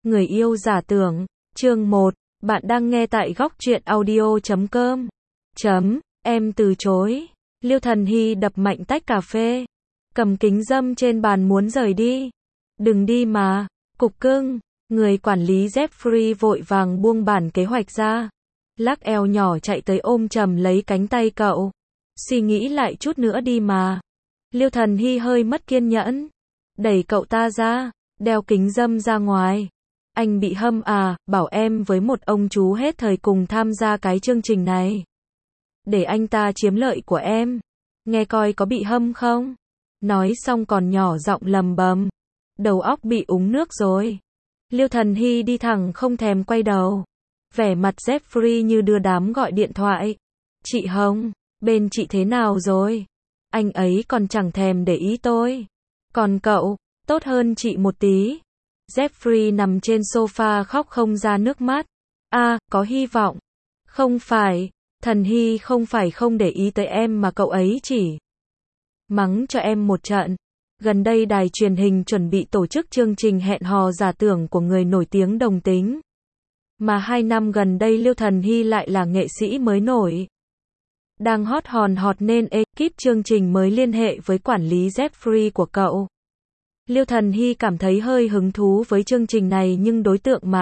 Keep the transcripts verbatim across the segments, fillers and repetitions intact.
Người yêu giả tưởng, chương một, bạn đang nghe tại góc truyện audio chấm com. Chấm, em từ chối. Liêu Thần Hy đập mạnh tách cà phê, cầm kính râm trên bàn muốn rời đi. Đừng đi mà, cục cưng. Người quản lý Jeffrey vội vàng buông bản kế hoạch ra, lắc eo nhỏ chạy tới ôm chầm lấy cánh tay cậu. Suy nghĩ lại chút nữa đi mà. Liêu Thần Hy hơi mất kiên nhẫn, đẩy cậu ta ra, đeo kính râm ra ngoài. Anh bị hâm à, bảo em với một ông chú hết thời cùng tham gia cái chương trình này, để anh ta chiếm lợi của em. Nghe coi có bị hâm không? Nói xong còn nhỏ giọng lầm bầm, đầu óc bị uống nước rồi. Liêu Thần Hy đi thẳng không thèm quay đầu. Vẻ mặt Jeffrey như đưa đám gọi điện thoại. Chị Hồng, bên chị thế nào rồi? Anh ấy còn chẳng thèm để ý tôi. Còn cậu, tốt hơn chị một tí. Jeffrey nằm trên sofa khóc không ra nước mắt. A, à, có hy vọng. Không phải, Thần Hy không phải không để ý tới em mà cậu ấy chỉ mắng cho em một trận. Gần đây đài truyền hình chuẩn bị tổ chức chương trình hẹn hò giả tưởng của người nổi tiếng đồng tính. Mà hai năm gần đây Liêu Thần Hy lại là nghệ sĩ mới nổi, đang hot hòn hot nên ekip chương trình mới liên hệ với quản lý Jeffrey của cậu. Liêu Thần Hy cảm thấy hơi hứng thú với chương trình này nhưng đối tượng mà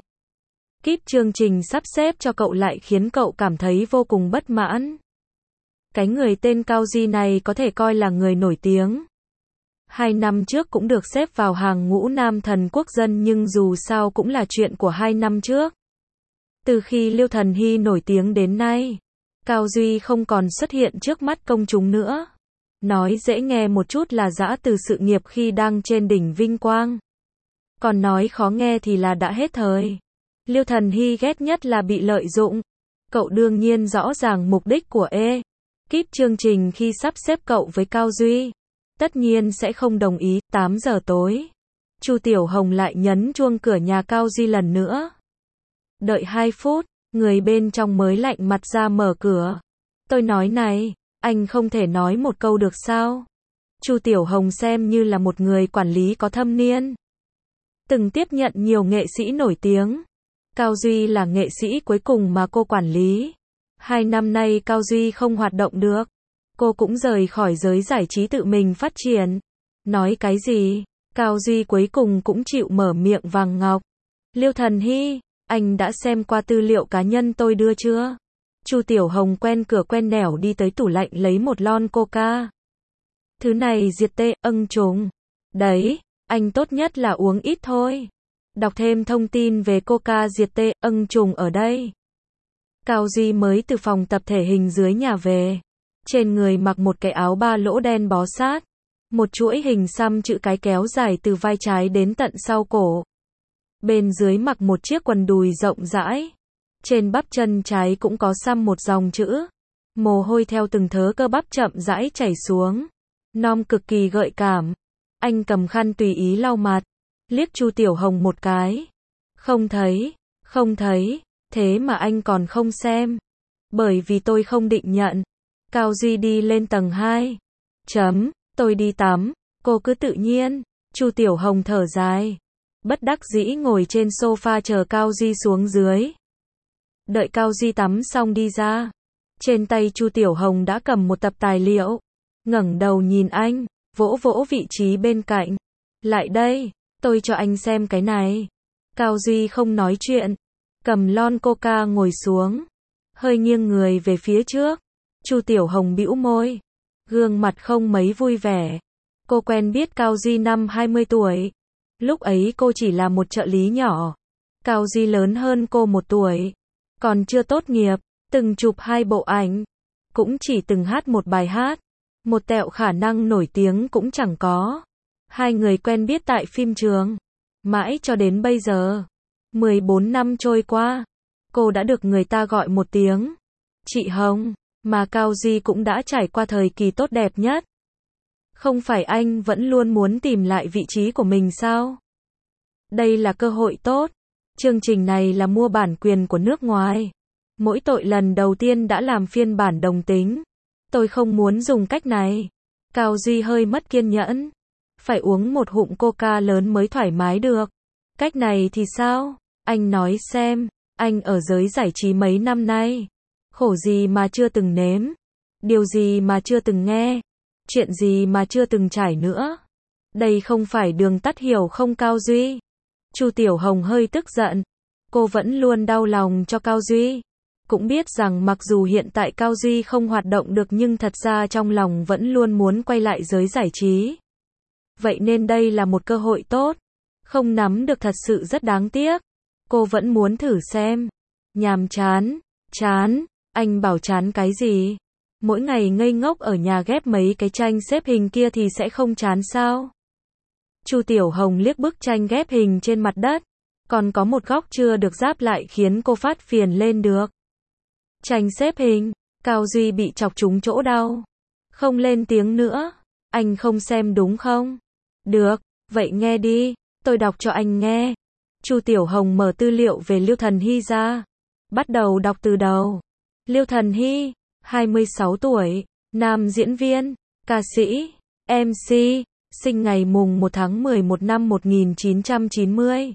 ekip chương trình sắp xếp cho cậu lại khiến cậu cảm thấy vô cùng bất mãn. Cái người tên Cao Duy này có thể coi là người nổi tiếng. Hai năm trước cũng được xếp vào hàng ngũ nam thần quốc dân nhưng dù sao cũng là chuyện của hai năm trước. Từ khi Liêu Thần Hy nổi tiếng đến nay, Cao Duy không còn xuất hiện trước mắt công chúng nữa. Nói dễ nghe một chút là giã từ sự nghiệp khi đang trên đỉnh vinh quang. Còn nói khó nghe thì là đã hết thời. Liêu Thần Hy ghét nhất là bị lợi dụng. Cậu đương nhiên rõ ràng mục đích của ekip chương trình khi sắp xếp cậu với Cao Duy. Tất nhiên sẽ không đồng ý. Tám giờ tối, Chu Tiểu Hồng lại nhấn chuông cửa nhà Cao Duy lần nữa. Đợi hai phút, người bên trong mới lạnh mặt ra mở cửa. Tôi nói này, anh không thể nói một câu được sao? Chu Tiểu Hồng xem như là một người quản lý có thâm niên, từng tiếp nhận nhiều nghệ sĩ nổi tiếng. Cao Duy là nghệ sĩ cuối cùng mà cô quản lý. Hai năm nay Cao Duy không hoạt động được, cô cũng rời khỏi giới giải trí tự mình phát triển. Nói cái gì? Cao Duy cuối cùng cũng chịu mở miệng vàng ngọc. Liêu Thần Hy, anh đã xem qua tư liệu cá nhân tôi đưa chưa? Chu Tiểu Hồng quen cửa quen nẻo đi tới tủ lạnh lấy một lon coca. Thứ này diệt tê, âng trùng. Đấy, anh tốt nhất là uống ít thôi. Đọc thêm thông tin về coca diệt tê, âng trùng ở đây. Cao Duy mới từ phòng tập thể hình dưới nhà về. Trên người mặc một cái áo ba lỗ đen bó sát, một chuỗi hình xăm chữ cái kéo dài từ vai trái đến tận sau cổ. Bên dưới mặc một chiếc quần đùi rộng rãi. Trên bắp chân trái cũng có xăm một dòng chữ. Mồ hôi theo từng thớ cơ bắp chậm rãi chảy xuống. Nom cực kỳ gợi cảm. Anh cầm khăn tùy ý lau mặt, liếc Chu Tiểu Hồng một cái. Không thấy, không thấy, thế mà anh còn không xem. Bởi vì tôi không định nhận. Cao Duy đi lên tầng hai. Chấm, tôi đi tắm, cô cứ tự nhiên. Chu Tiểu Hồng thở dài, bất đắc dĩ ngồi trên sofa chờ Cao Duy xuống dưới. Đợi Cao Duy tắm xong đi ra, trên tay Chu Tiểu Hồng đã cầm một tập tài liệu. Ngẩng đầu nhìn anh, vỗ vỗ vị trí bên cạnh. Lại đây, tôi cho anh xem cái này. Cao Duy không nói chuyện, cầm lon coca ngồi xuống, hơi nghiêng người về phía trước. Chu Tiểu Hồng bĩu môi, gương mặt không mấy vui vẻ. Cô quen biết Cao Duy năm hai mươi tuổi. Lúc ấy cô chỉ là một trợ lý nhỏ. Cao Duy lớn hơn cô một tuổi, còn chưa tốt nghiệp, từng chụp hai bộ ảnh, cũng chỉ từng hát một bài hát. Một tẹo khả năng nổi tiếng cũng chẳng có. Hai người quen biết tại phim trường, mãi cho đến bây giờ. mười bốn năm trôi qua, cô đã được người ta gọi một tiếng chị Hồng. Mà Cao Duy cũng đã trải qua thời kỳ tốt đẹp nhất. Không phải anh vẫn luôn muốn tìm lại vị trí của mình sao? Đây là cơ hội tốt. Chương trình này là mua bản quyền của nước ngoài. Mỗi tội lần đầu tiên đã làm phiên bản đồng tính. Tôi không muốn dùng cách này. Cao Duy hơi mất kiên nhẫn. Phải uống một hụm coca lớn mới thoải mái được. Cách này thì sao? Anh nói xem, anh ở giới giải trí mấy năm nay, khổ gì mà chưa từng nếm, điều gì mà chưa từng nghe, chuyện gì mà chưa từng trải nữa. Đây không phải đường tắt hiểu không Cao Duy? Chu Tiểu Hồng hơi tức giận. Cô vẫn luôn đau lòng cho Cao Duy. Cũng biết rằng mặc dù hiện tại Cao Duy không hoạt động được nhưng thật ra trong lòng vẫn luôn muốn quay lại giới giải trí. Vậy nên đây là một cơ hội tốt. Không nắm được thật sự rất đáng tiếc. Cô vẫn muốn thử xem. Nhàm chán, chán, anh bảo chán cái gì? Mỗi ngày ngây ngốc ở nhà ghép mấy cái tranh xếp hình kia thì sẽ không chán sao? Chu Tiểu Hồng liếc bức tranh ghép hình trên mặt đất. Còn có một góc chưa được ráp lại khiến cô phát phiền lên được. Tranh xếp hình, Cao Duy bị chọc trúng chỗ đau. Không lên tiếng nữa. Anh không xem đúng không? Được, vậy nghe đi, tôi đọc cho anh nghe. Chu Tiểu Hồng mở tư liệu về Liêu Thần Hy ra. Bắt đầu đọc từ đầu. Liêu Thần Hy, hai mươi sáu tuổi, nam diễn viên, ca sĩ, em xê, sinh ngày mùng một tháng mười một năm một nghìn chín trăm chín mươi.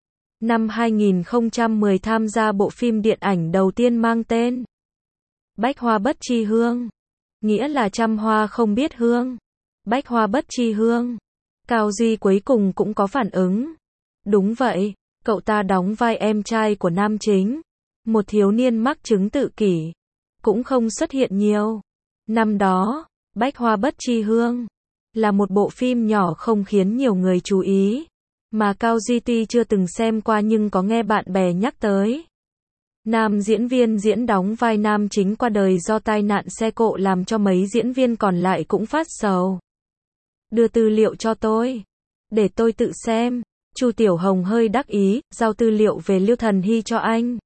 Năm hai nghìn không trăm mười tham gia bộ phim điện ảnh đầu tiên mang tên Bách Hoa Bất Tri Hương, nghĩa là trăm hoa không biết hương. Bách Hoa Bất Tri Hương. Cao Duy cuối cùng cũng có phản ứng. Đúng vậy, cậu ta đóng vai em trai của nam chính, một thiếu niên mắc chứng tự kỷ, cũng không xuất hiện nhiều. Năm đó, Bách Hoa Bất Tri Hương là một bộ phim nhỏ không khiến nhiều người chú ý, mà Cao Duy tuy chưa từng xem qua nhưng có nghe bạn bè nhắc tới. Nam diễn viên diễn đóng vai nam chính qua đời do tai nạn xe cộ làm cho mấy diễn viên còn lại cũng phát sầu. Đưa tư liệu cho tôi, để tôi tự xem. Chu Tiểu Hồng hơi đắc ý, giao tư liệu về Liêu Thần Hy cho anh.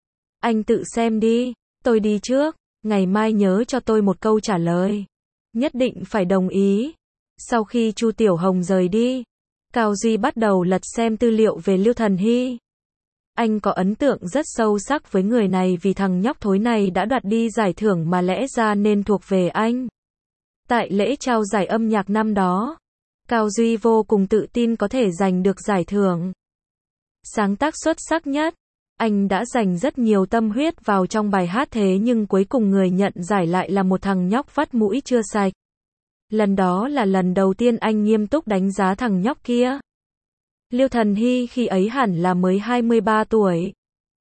Anh tự xem đi, tôi đi trước, ngày mai nhớ cho tôi một câu trả lời. Nhất định phải đồng ý. Sau khi Chu Tiểu Hồng rời đi, Cao Duy bắt đầu lật xem tư liệu về Liêu Thần Hy. Anh có ấn tượng rất sâu sắc với người này vì thằng nhóc thối này đã đoạt đi giải thưởng mà lẽ ra nên thuộc về anh. Tại lễ trao giải âm nhạc năm đó, Cao Duy vô cùng tự tin có thể giành được giải thưởng sáng tác xuất sắc nhất. Anh đã dành rất nhiều tâm huyết vào trong bài hát thế nhưng cuối cùng người nhận giải lại là một thằng nhóc vắt mũi chưa sạch. Lần đó là lần đầu tiên anh nghiêm túc đánh giá thằng nhóc kia. Liêu Thần Hy khi ấy hẳn là mới hai mươi ba tuổi.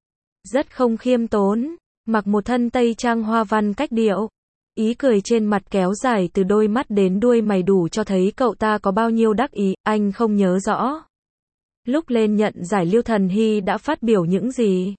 Rất không khiêm tốn, mặc một thân tây trang hoa văn cách điệu. Ý cười trên mặt kéo dài từ đôi mắt đến đuôi mày đủ cho thấy cậu ta có bao nhiêu đắc ý, anh không nhớ rõ. Lúc lên nhận giải Liêu Thần Hy đã phát biểu những gì.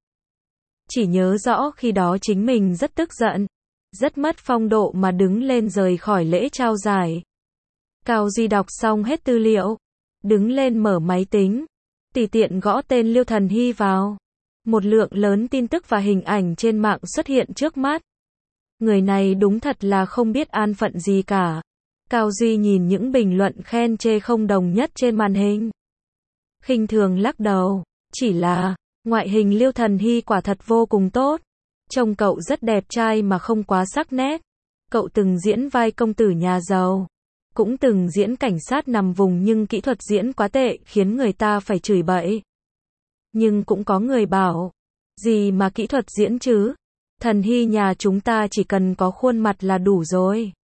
Chỉ nhớ rõ khi đó chính mình rất tức giận, rất mất phong độ mà đứng lên rời khỏi lễ trao giải. Cao Duy đọc xong hết tư liệu, đứng lên mở máy tính, tùy tiện gõ tên Liêu Thần Hy vào. Một lượng lớn tin tức và hình ảnh trên mạng xuất hiện trước mắt. Người này đúng thật là không biết an phận gì cả. Cao Duy nhìn những bình luận khen chê không đồng nhất trên màn hình. Khinh thường lắc đầu, chỉ là, ngoại hình Liêu Thần Hy quả thật vô cùng tốt. Trông cậu rất đẹp trai mà không quá sắc nét. Cậu từng diễn vai công tử nhà giàu, cũng từng diễn cảnh sát nằm vùng nhưng kỹ thuật diễn quá tệ khiến người ta phải chửi bậy. Nhưng cũng có người bảo, gì mà kỹ thuật diễn chứ? Thần Hy nhà chúng ta chỉ cần có khuôn mặt là đủ rồi.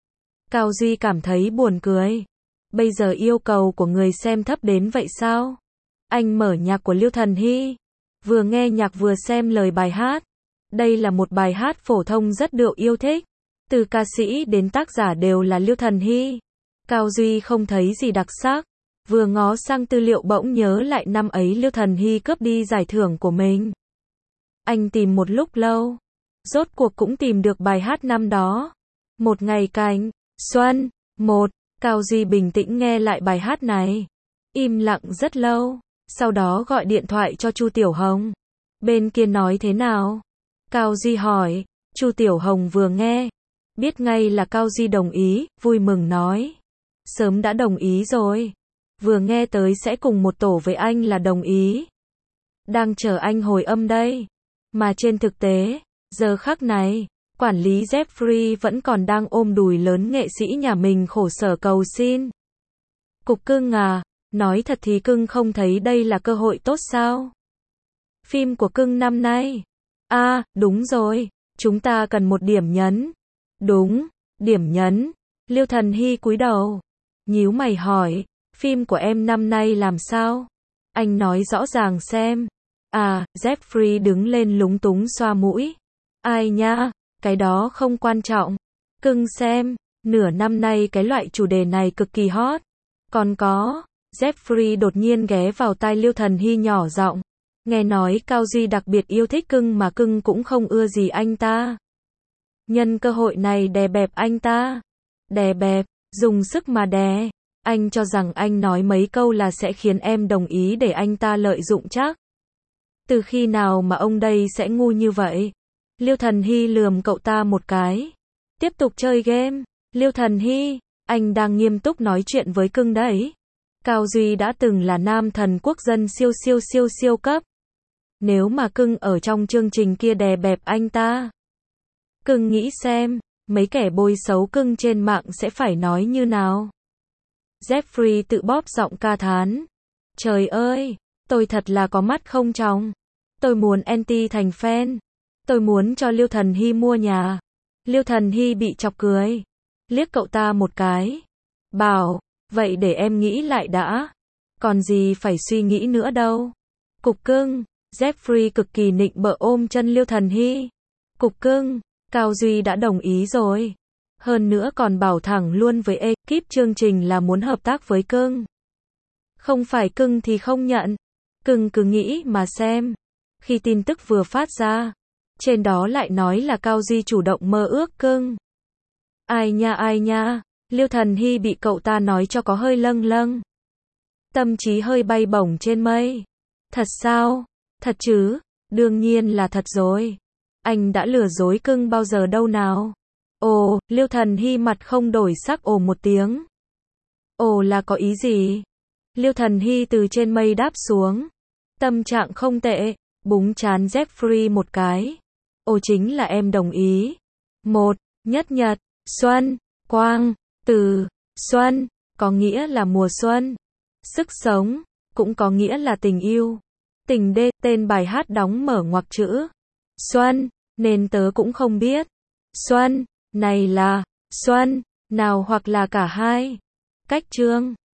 Cao Duy cảm thấy buồn cười. Bây giờ yêu cầu của người xem thấp đến vậy sao? Anh mở nhạc của Liêu Thần Hy, vừa nghe nhạc vừa xem lời bài hát. Đây là một bài hát phổ thông rất được yêu thích. Từ ca sĩ đến tác giả đều là Liêu Thần Hy. Cao Duy không thấy gì đặc sắc. Vừa ngó sang tư liệu bỗng nhớ lại năm ấy Liêu Thần Hy cướp đi giải thưởng của mình. Anh tìm một lúc lâu, rốt cuộc cũng tìm được bài hát năm đó. Một ngày cành xuân. Một. Cao Duy bình tĩnh nghe lại bài hát này. Im lặng rất lâu. Sau đó gọi điện thoại cho Chu Tiểu Hồng. Bên kia nói thế nào? Cao Duy hỏi. Chu Tiểu Hồng vừa nghe, biết ngay là Cao Duy đồng ý, vui mừng nói. Sớm đã đồng ý rồi. Vừa nghe tới sẽ cùng một tổ với anh là đồng ý. Đang chờ anh hồi âm đây. Mà trên thực tế, giờ khắc này, quản lý Jeffrey vẫn còn đang ôm đùi lớn nghệ sĩ nhà mình khổ sở cầu xin. Cục cưng à, Nói thật thì cưng không thấy đây là cơ hội tốt sao? Phim của cưng năm nay. À, đúng rồi, chúng ta cần một điểm nhấn. Đúng, điểm nhấn. Liêu Thần Hy cúi đầu, nhíu mày hỏi, phim của em năm nay làm sao? Anh nói rõ ràng xem. À, Jeffrey đứng lên lúng túng xoa mũi. Ai nha, cái đó không quan trọng. Cưng xem, nửa năm nay cái loại chủ đề này cực kỳ hot. Còn có, Jeffrey đột nhiên ghé vào tai Liêu Thần Hy nhỏ giọng. Nghe nói Cao Duy đặc biệt yêu thích cưng mà cưng cũng không ưa gì anh ta. Nhân cơ hội này đè bẹp anh ta. Đè bẹp, dùng sức mà đè. Anh cho rằng anh nói mấy câu là sẽ khiến em đồng ý để anh ta lợi dụng chắc. Từ khi nào mà ông đây sẽ ngu như vậy? Liêu Thần Hy lườm cậu ta một cái. Tiếp tục chơi game. Liêu Thần Hy, anh đang nghiêm túc nói chuyện với cưng đấy. Cao Duy đã từng là nam thần quốc dân siêu siêu siêu siêu cấp. Nếu mà cưng ở trong chương trình kia đè bẹp anh ta. Cưng nghĩ xem, mấy kẻ bôi xấu cưng trên mạng sẽ phải nói như nào? Jeffrey tự bóp giọng ca thán. Trời ơi, tôi thật là có mắt không tròng. Tôi muốn anti thành fan. Tôi muốn cho Liêu Thần Hy mua nhà. Liêu Thần Hy bị chọc cười. Liếc cậu ta một cái. Bảo, vậy để em nghĩ lại đã. Còn gì phải suy nghĩ nữa đâu. Cục cưng. Jeffrey cực kỳ nịnh bợ ôm chân Liêu Thần Hy. Cục cưng, Cao Duy đã đồng ý rồi. Hơn nữa còn bảo thẳng luôn với ekip chương trình là muốn hợp tác với cưng. Không phải cưng thì không nhận. Cưng cứ nghĩ mà xem. Khi tin tức vừa phát ra, trên đó lại nói là Cao Duy chủ động mơ ước cưng. Ai nha ai nha, Liêu Thần Hy bị cậu ta nói cho có hơi lâng lâng. Tâm trí hơi bay bổng trên mây. Thật sao? Thật chứ? Đương nhiên là thật rồi. Anh đã lừa dối cưng bao giờ đâu nào? Ồ, Liêu Thần Hy mặt không đổi sắc ồ một tiếng. Ồ là có ý gì? Liêu Thần Hy từ trên mây đáp xuống. Tâm trạng không tệ, búng trán Jeffrey một cái. Ồ chính là em đồng ý. Một, nhất nhật, xuân, quang, từ, xuân, có nghĩa là mùa xuân. Sức sống, cũng có nghĩa là tình yêu. Tình đê, tên bài hát đóng mở ngoặc chữ. Xuân, nên tớ cũng không biết. Xuân, này là, xuân, nào hoặc là cả hai. Cách chương.